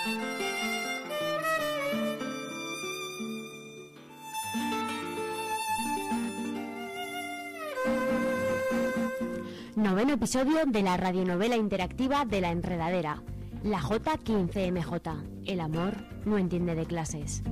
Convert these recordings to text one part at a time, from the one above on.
Noveno episodio de la radionovela interactiva de La Enredadera, la J15MJ. El amor no entiende de clases.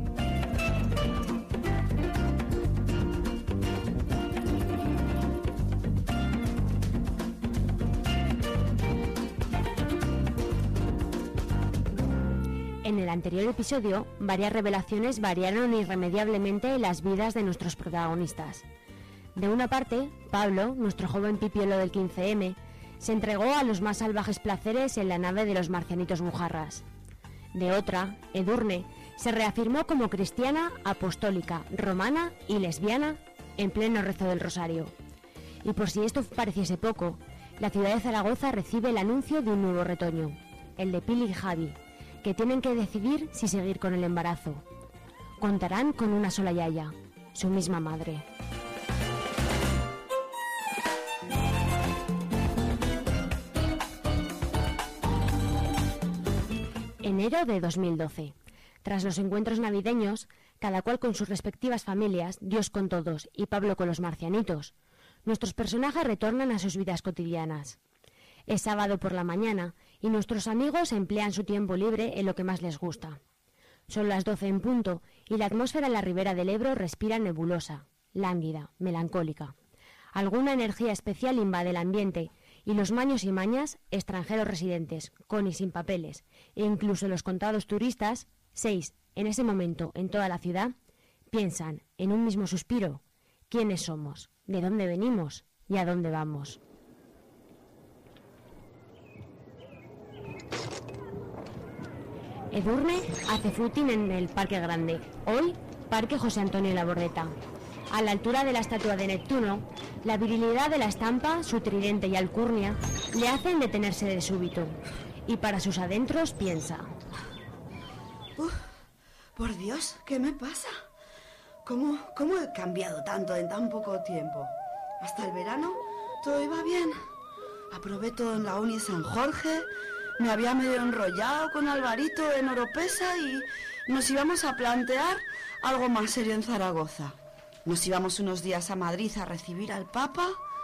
En el anterior episodio, varias revelaciones variaron irremediablemente las vidas de nuestros protagonistas. De una parte, Pablo, nuestro joven pipiolo del 15M, se entregó a los más salvajes placeres en la nave de los marcianitos bujarras. De otra, Edurne se reafirmó como cristiana, apostólica, romana y lesbiana en pleno rezo del rosario. Y por si esto pareciese poco, la ciudad de Zaragoza recibe el anuncio de un nuevo retoño, el de Pili y Javi, que tienen que decidir si seguir con el embarazo. Contarán con una sola yaya, su misma madre. Enero de 2012. Tras los encuentros navideños, cada cual con sus respectivas familias, Dios con todos y Pablo con los marcianitos, nuestros personajes retornan a sus vidas cotidianas. Es sábado por la mañana y nuestros amigos emplean su tiempo libre en lo que más les gusta. Son las 12 en punto y la atmósfera en la ribera del Ebro respira nebulosa, lánguida, melancólica. Alguna energía especial invade el ambiente y los maños y mañas, extranjeros residentes, con y sin papeles, e incluso los contados turistas, 6 en ese momento en toda la ciudad, piensan en un mismo suspiro: ¿quiénes somos? ¿De dónde venimos? ¿Y a dónde vamos? Edurne hace footing en el Parque Grande, hoy Parque José Antonio Labordeta. A la altura de la estatua de Neptuno, la virilidad de la estampa, su tridente y alcurnia le hacen detenerse de súbito, y para sus adentros piensa: por Dios, ¿qué me pasa? ¿Cómo he cambiado tanto en tan poco tiempo? Hasta el verano todo iba bien. Aprobé todo en la Uni San Jorge, me había medio enrollado con Alvarito en Oropesa y nos íbamos a plantear algo más serio en Zaragoza. Nos íbamos unos días a Madrid a recibir al Papa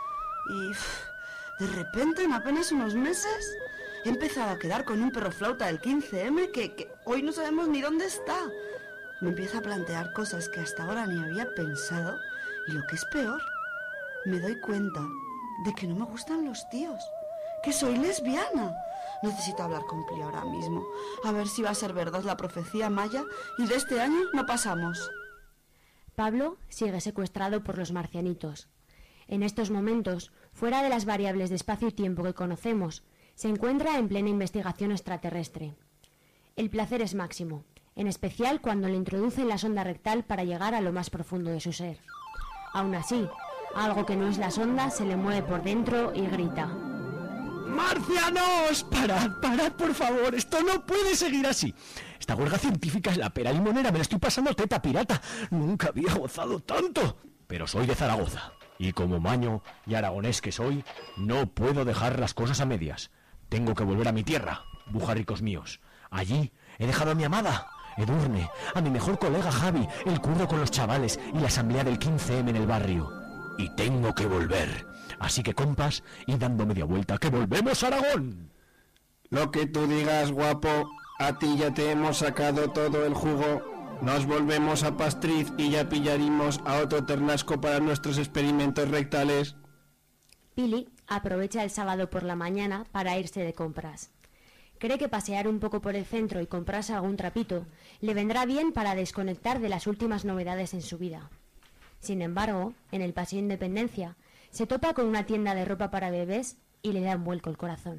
y de repente, en apenas unos meses, he empezado a quedar con un perroflauta del 15M que hoy no sabemos ni dónde está. Me empiezo a plantear cosas que hasta ahora ni había pensado y lo que es peor, me doy cuenta de que no me gustan los tíos, que soy lesbiana. Necesito hablar con Pili ahora mismo, a ver si va a ser verdad la profecía maya y de este año no pasamos. Pablo sigue secuestrado por los marcianitos. En estos momentos, fuera de las variables de espacio y tiempo que conocemos, se encuentra en plena investigación extraterrestre. El placer es máximo, en especial cuando le introducen la sonda rectal para llegar a lo más profundo de su ser. Aún así, algo que no es la sonda se le mueve por dentro y grita: ¡Marcianos! ¡Parad, por favor! ¡Esto no puede seguir así! Esta huelga científica es la pera limonera, me la estoy pasando teta pirata. Nunca había gozado tanto. Pero soy de Zaragoza, y como maño y aragonés que soy, no puedo dejar las cosas a medias. Tengo que volver a mi tierra, bujarricos míos. Allí he dejado a mi amada, Edurne, a mi mejor colega Javi, el curro con los chavales y la asamblea del 15M en el barrio. Y tengo que volver. Así que, compas, y dando media vuelta, ¡que volvemos a Aragón! Lo que tú digas, guapo. A ti ya te hemos sacado todo el jugo. Nos volvemos a Pastriz y ya pillaremos a otro ternasco para nuestros experimentos rectales. Pili aprovecha el sábado por la mañana para irse de compras. Cree que pasear un poco por el centro y comprarse algún trapito le vendrá bien para desconectar de las últimas novedades en su vida. Sin embargo, en el Paseo Independencia, se topa con una tienda de ropa para bebés y le da un vuelco el corazón.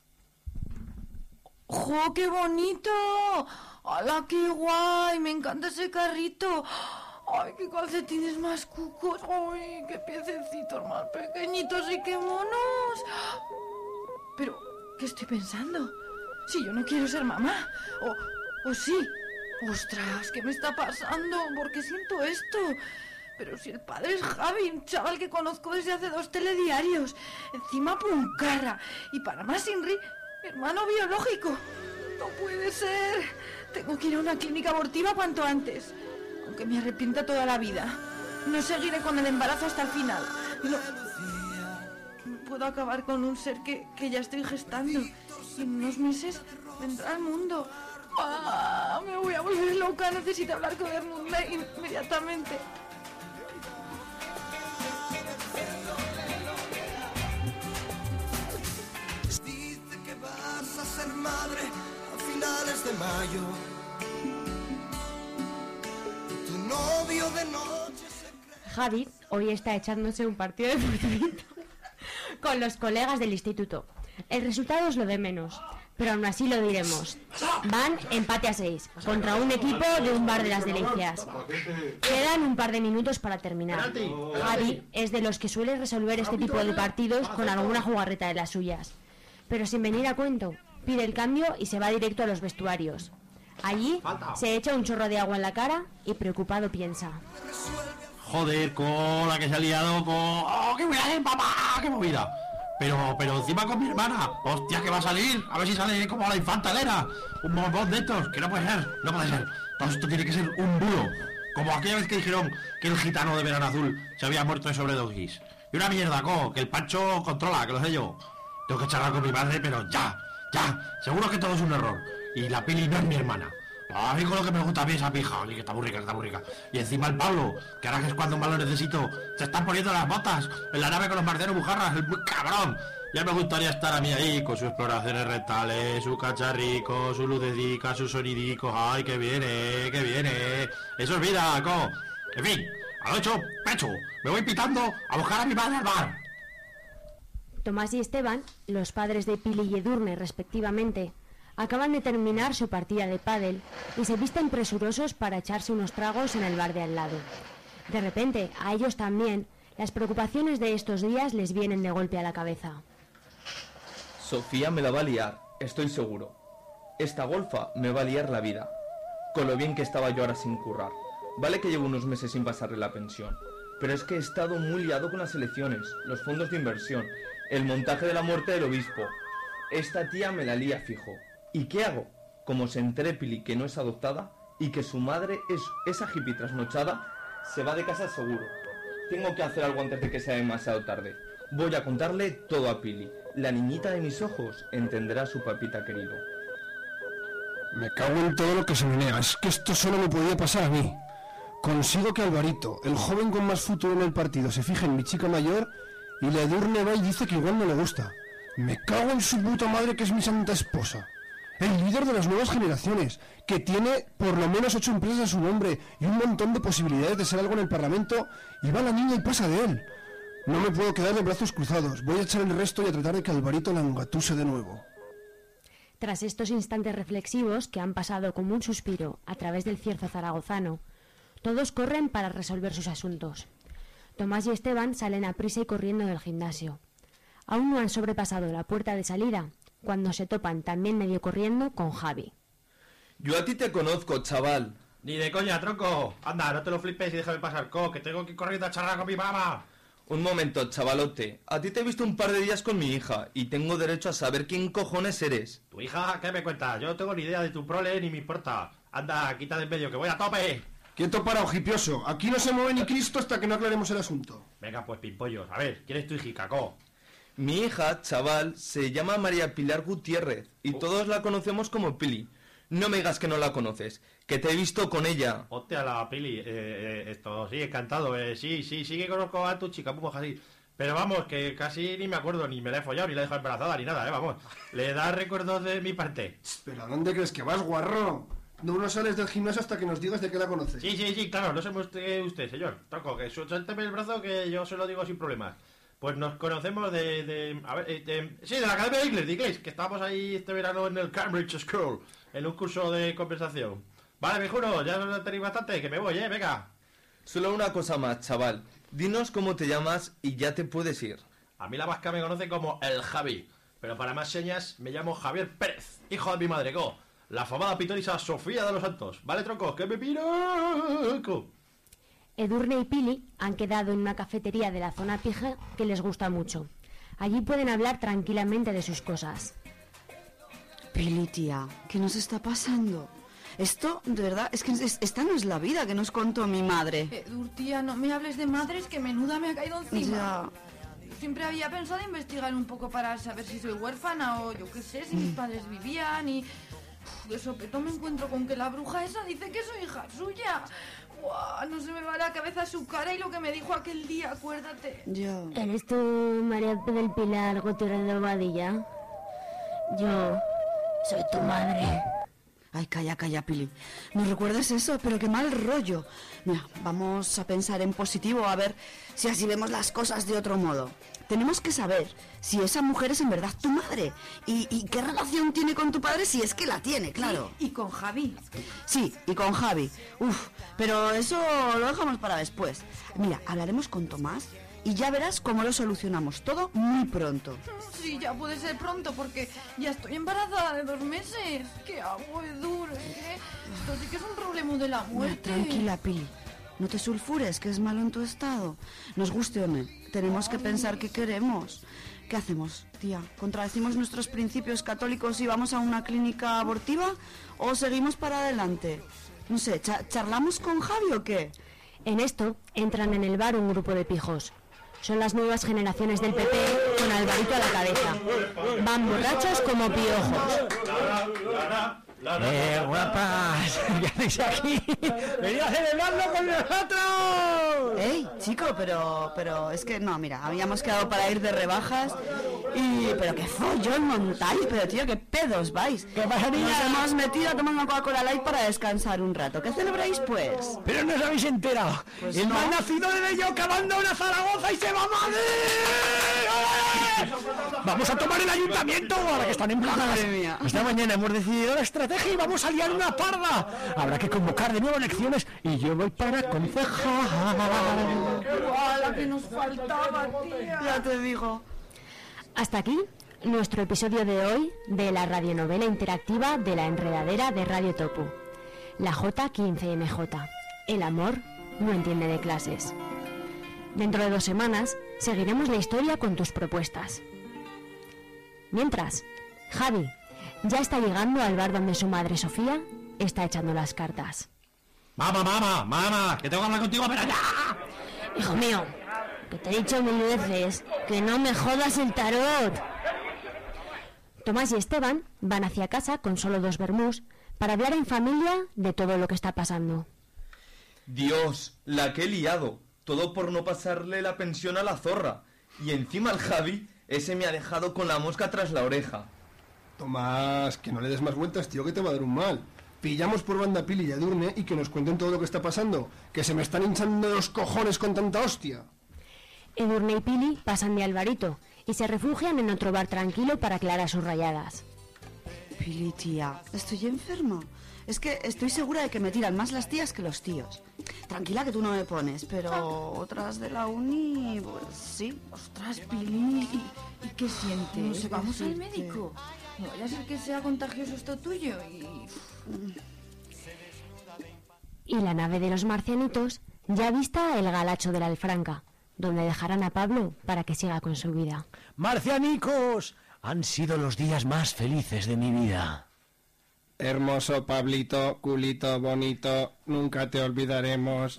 ¡Jo, qué bonito! ¡Hala, qué guay! Me encanta ese carrito. ¡Ay, qué calcetines más cucos! ¡Ay, qué piececitos más pequeñitos y qué monos! Pero, ¿qué estoy pensando? Si yo no quiero ser mamá. ¿O sí? ¡Ostras! ¿Qué me está pasando? ¿Por qué siento esto? Pero si el padre es Javi, un chaval que conozco desde hace 2 telediarios. Encima puncarra. Y para más Inri, mi hermano biológico. No puede puede ser. Tengo que ir a una clínica abortiva cuanto antes. Aunque me arrepienta toda la vida. No seguiré con el embarazo hasta el final. No puedo acabar con un ser que ya estoy gestando. Y en unos meses vendrá al mundo. Me voy a volver loca. Necesito hablar con Edmund inmediatamente. Dice que vas a ser madre a finales de mayo. Tu novio de noche se cree... Javi hoy está echándose un partido de fútbol con los colegas del instituto. El resultado es lo de menos, pero aún así lo diremos. Van empate a 6 contra un equipo de un bar de las Delicias. Quedan un par de minutos para terminar. Javi es de los que suele resolver este tipo de partidos con alguna jugarreta de las suyas. Pero sin venir a cuento, pide el cambio y se va directo a los vestuarios. Allí se echa un chorro de agua en la cara y preocupado piensa: joder, con la que se ha liado con... ¡Oh, qué voy a hacer, papá! ¡Qué movida! Pero encima con mi hermana. ¡Hostia, que va a salir! A ver si sale como la infanta Elena. Un bombón de estos. Que no puede ser, no puede ser. Todo esto tiene que ser un bulo. Como aquella vez que dijeron que el gitano de Verano Azul se había muerto de sobredosis. Y una mierda, que el Pancho controla, que lo sé yo. Tengo que charlar con mi madre, pero ya. Seguro que todo es un error. Y la Pili no es mi hermana. A mí con lo que me gusta a mí esa pija. Oye, que está muy rica. Y encima el Pablo, que ahora que es cuando más lo necesito, se están poniendo las botas en la nave con los marcianos bujarras, el muy cabrón. Ya me gustaría estar a mí ahí, con sus exploraciones rectales, su cacharrico, su lucecica, sus sonidicos. Ay, que viene. Eso es vida, En fin, a lo hecho, pecho. Me voy pitando a buscar a mi madre al bar. Tomás y Esteban, los padres de Pili y Edurne respectivamente, acaban de terminar su partida de pádel y se visten presurosos para echarse unos tragos en el bar de al lado. De repente, a ellos también, las preocupaciones de estos días les vienen de golpe a la cabeza. Sofía me la va a liar, estoy seguro. Esta golfa me va a liar la vida. Con lo bien que estaba yo ahora sin currar. Vale que llevo unos meses sin pasarle la pensión, pero es que he estado muy liado con las elecciones, los fondos de inversión, el montaje de la muerte del obispo. Esta tía me la lía fijo. ¿Y qué hago? Como se entere Pili que no es adoptada y que su madre es esa hippie trasnochada, se va de casa seguro. Tengo que hacer algo antes de que sea demasiado tarde. Voy a contarle todo a Pili. La niñita de mis ojos entenderá a su papita querido. Me cago en todo lo que se menea. Es que esto solo me podía pasar a mí. Consigo que Alvarito, el joven con más futuro en el partido, se fije en mi chica mayor y la Edurne va y dice que igual no le gusta. Me cago en su puta madre, que es mi santa esposa. El líder de las nuevas generaciones, que tiene por lo menos 8 empresas a su nombre y un montón de posibilidades de ser algo en el Parlamento, y va la niña y pasa de él. No me puedo quedar de brazos cruzados. Voy a echar el resto y a tratar de que Alvarito la engatuse de nuevo. Tras estos instantes reflexivos que han pasado como un suspiro a través del cierzo zaragozano, todos corren para resolver sus asuntos. Tomás y Esteban salen a prisa y corriendo del gimnasio. Aún no han sobrepasado la puerta de salida cuando se topan también medio corriendo con Javi. Yo a ti te conozco, chaval. Ni de coña, tronco. Anda, no te lo flipes y déjame pasar, que tengo que ir corriendo a charlar con mi mamá. Un momento, chavalote. A ti te he visto un par de días con mi hija y tengo derecho a saber quién cojones eres. ¿Tu hija? ¿Qué me cuentas? Yo no tengo ni idea de tu prole ni me importa. Anda, quita de en medio, que voy a tope. Quieto para ojipioso. Aquí no se mueve ni Cristo hasta que no aclaremos el asunto. Venga, pues pimpollos. A ver, ¿quién es tu hijica, Mi hija, chaval, se llama María Pilar Gutiérrez y todos la conocemos como Pili. No me digas que no la conoces, que te he visto con ella. Hostia, la Pili, esto, sí, encantado, sí que conozco a tu chica, muy así. Pero vamos, que casi ni me acuerdo, ni me la he follado, ni la he dejado embarazada, ni nada, vamos. Le da recuerdos de mi parte. ¿Pero a dónde crees que vas, guarro? No sales del gimnasio hasta que nos digas de qué la conoces. Sí, claro, no sé usted, señor. Tronco, que suélteme el brazo que yo se lo digo sin problemas. Pues nos conocemos de la Academia de Inglés, que estábamos ahí este verano en el Cambridge School, en un curso de conversación. Vale, me juro, ya no tenéis bastante, que me voy, venga. Solo una cosa más, chaval. Dinos cómo te llamas y ya te puedes ir. A mí la vasca me conoce como el Javi, pero para más señas me llamo Javier Pérez, hijo de mi madre, la famada pitonisa Sofía de los Santos. Vale, tronco, que me piro. Edurne y Pili han quedado en una cafetería de la zona pija que les gusta mucho. Allí pueden hablar tranquilamente de sus cosas. Pili, tía, ¿qué nos está pasando? Esto, de verdad, es que esta no es la vida que nos contó mi madre. Tía, no me hables de madres, que menuda me ha caído encima. Ya. Siempre había pensado investigar un poco para saber si soy huérfana o yo qué sé, si mis padres vivían y... De sopetón me encuentro con que la bruja esa dice que soy hija suya. Buah, no se me va a la cabeza su cara y lo que me dijo aquel día, acuérdate. Yo. ¿Eres tú María del Pilar Gutiérrez de Bobadilla? Yo soy tu madre. Ay, calla, Pili. No recuerdes eso, pero qué mal rollo. Mira, vamos a pensar en positivo, a ver si así vemos las cosas de otro modo. Tenemos que saber si esa mujer es en verdad tu madre y qué relación tiene con tu padre, si es que la tiene, claro. Y con Javi. Sí, y con Javi. Uf, pero eso lo dejamos para después. Mira, hablaremos con Tomás y ya verás cómo lo solucionamos todo muy pronto. Sí, ya puede ser pronto porque ya estoy embarazada de 2 meses. ¿Qué hago, Edu? Esto sí que es un problema de la muerte. Mira, tranquila, Pili. No te sulfures, que es malo en tu estado. Nos guste o no, tenemos que pensar qué queremos. ¿Qué hacemos, tía? ¿Contradecimos nuestros principios católicos y vamos a una clínica abortiva? ¿O seguimos para adelante? No sé, ¿charlamos con Javi o qué? En esto entran en el bar un grupo de pijos. Son las nuevas generaciones del PP con Alvarito a la cabeza. Van borrachos como piojos. Guapas, ¿qué hacéis aquí? ¡Venid a celebrarlo con nosotros! ¡Ey, chico! Pero es que no, mira, habíamos quedado para ir de rebajas y... Pero qué follón montáis, pero tío, qué pedos vais. ¿Qué pasa, niña? Nos hemos metido a tomar una Coca-Cola Light para descansar un rato. ¿Qué celebráis, pues? Pero no os habéis enterado. Pues el no. mal nacido de Belloca abandona Zaragoza y se va a Madrid. Vamos a tomar el ayuntamiento ahora que están en plagas. Madre mía. Esta mañana hemos decidido la estrategia y vamos a liar una parda. Habrá que convocar de nuevo elecciones y yo voy para concejal. ¡Guau, la que nos faltaba, tía! Ya te digo. Hasta aquí nuestro episodio de hoy de la radionovela interactiva de La Enredadera de Radio Topu. La J15MJ. El amor no entiende de clases. Dentro de 2 semanas seguiremos la historia con tus propuestas. Mientras, Javi ya está llegando al bar donde su madre Sofía está echando las cartas. Mamá, que tengo que hablar contigo, pero ya. Hijo mío, que te he dicho 1000 veces que no me jodas el tarot. Tomás y Esteban van hacia casa con solo 2 vermús para hablar en familia de todo lo que está pasando. Dios, la que he liado. Todo por no pasarle la pensión a la zorra. Y encima el Javi, ese me ha dejado con la mosca tras la oreja. Tomás, que no le des más vueltas, tío, que te va a dar un mal. Pillamos por banda a Pili y a Edurne y que nos cuenten todo lo que está pasando. Que se me están hinchando los cojones con tanta hostia. Edurne y Pili pasan de Alvarito y se refugian en otro bar tranquilo para aclarar sus rayadas. Pili, tía, estoy enferma. Es que estoy segura de que me tiran más las tías que los tíos. Tranquila que tú no me pones, pero otras de la uni, pues sí. Ostras, Pili, ¿y qué sientes? No sé qué Vamos al decirte. médico. No vaya a ser que sea contagioso esto tuyo Y la nave de los marcianitos ya avista el galacho de la Alfranca, donde dejarán a Pablo para que siga con su vida. Marcianicos, han sido los días más felices de mi vida. Hermoso Pablito, culito bonito, nunca te olvidaremos.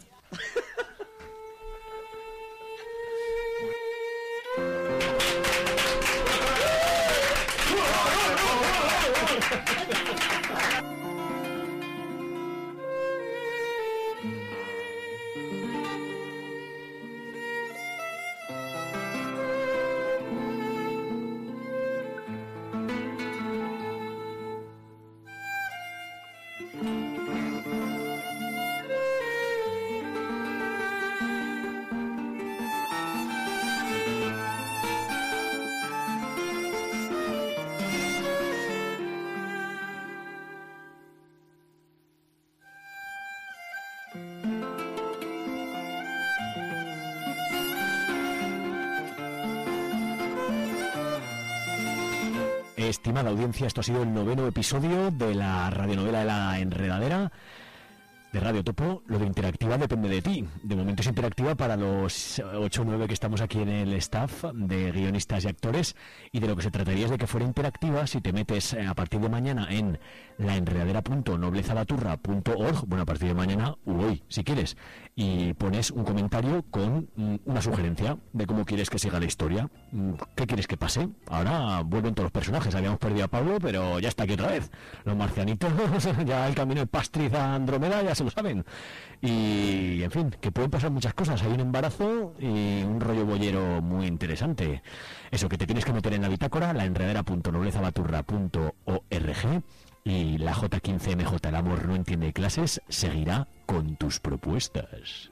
Estimada audiencia, esto ha sido el 9º episodio de la radionovela de La Enredadera. de Radio Topo, lo de interactiva depende de ti. De momento es interactiva para los 8 o 9 que estamos aquí en el staff de guionistas y actores, y de lo que se trataría es de que fuera interactiva si te metes a partir de mañana en laenredadera.noblezabaturra.org, bueno, a partir de mañana u hoy, si quieres, y pones un comentario con una sugerencia de cómo quieres que siga la historia. ¿Qué quieres que pase? Ahora vuelven todos los personajes. Habíamos perdido a Pablo, pero ya está aquí otra vez. Los marcianitos, ya el camino de Pastriz a Andrómeda ya se lo saben. Y, en fin, que pueden pasar muchas cosas. Hay un embarazo y un rollo boyero muy interesante. Eso, que te tienes que meter en la bitácora, laenredadera.noblezabaturra.org, y la J15MJ, el amor no entiende clases, seguirá con tus propuestas.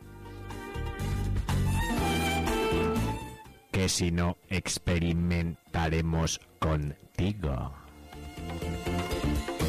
Que si no, experimentaremos contigo.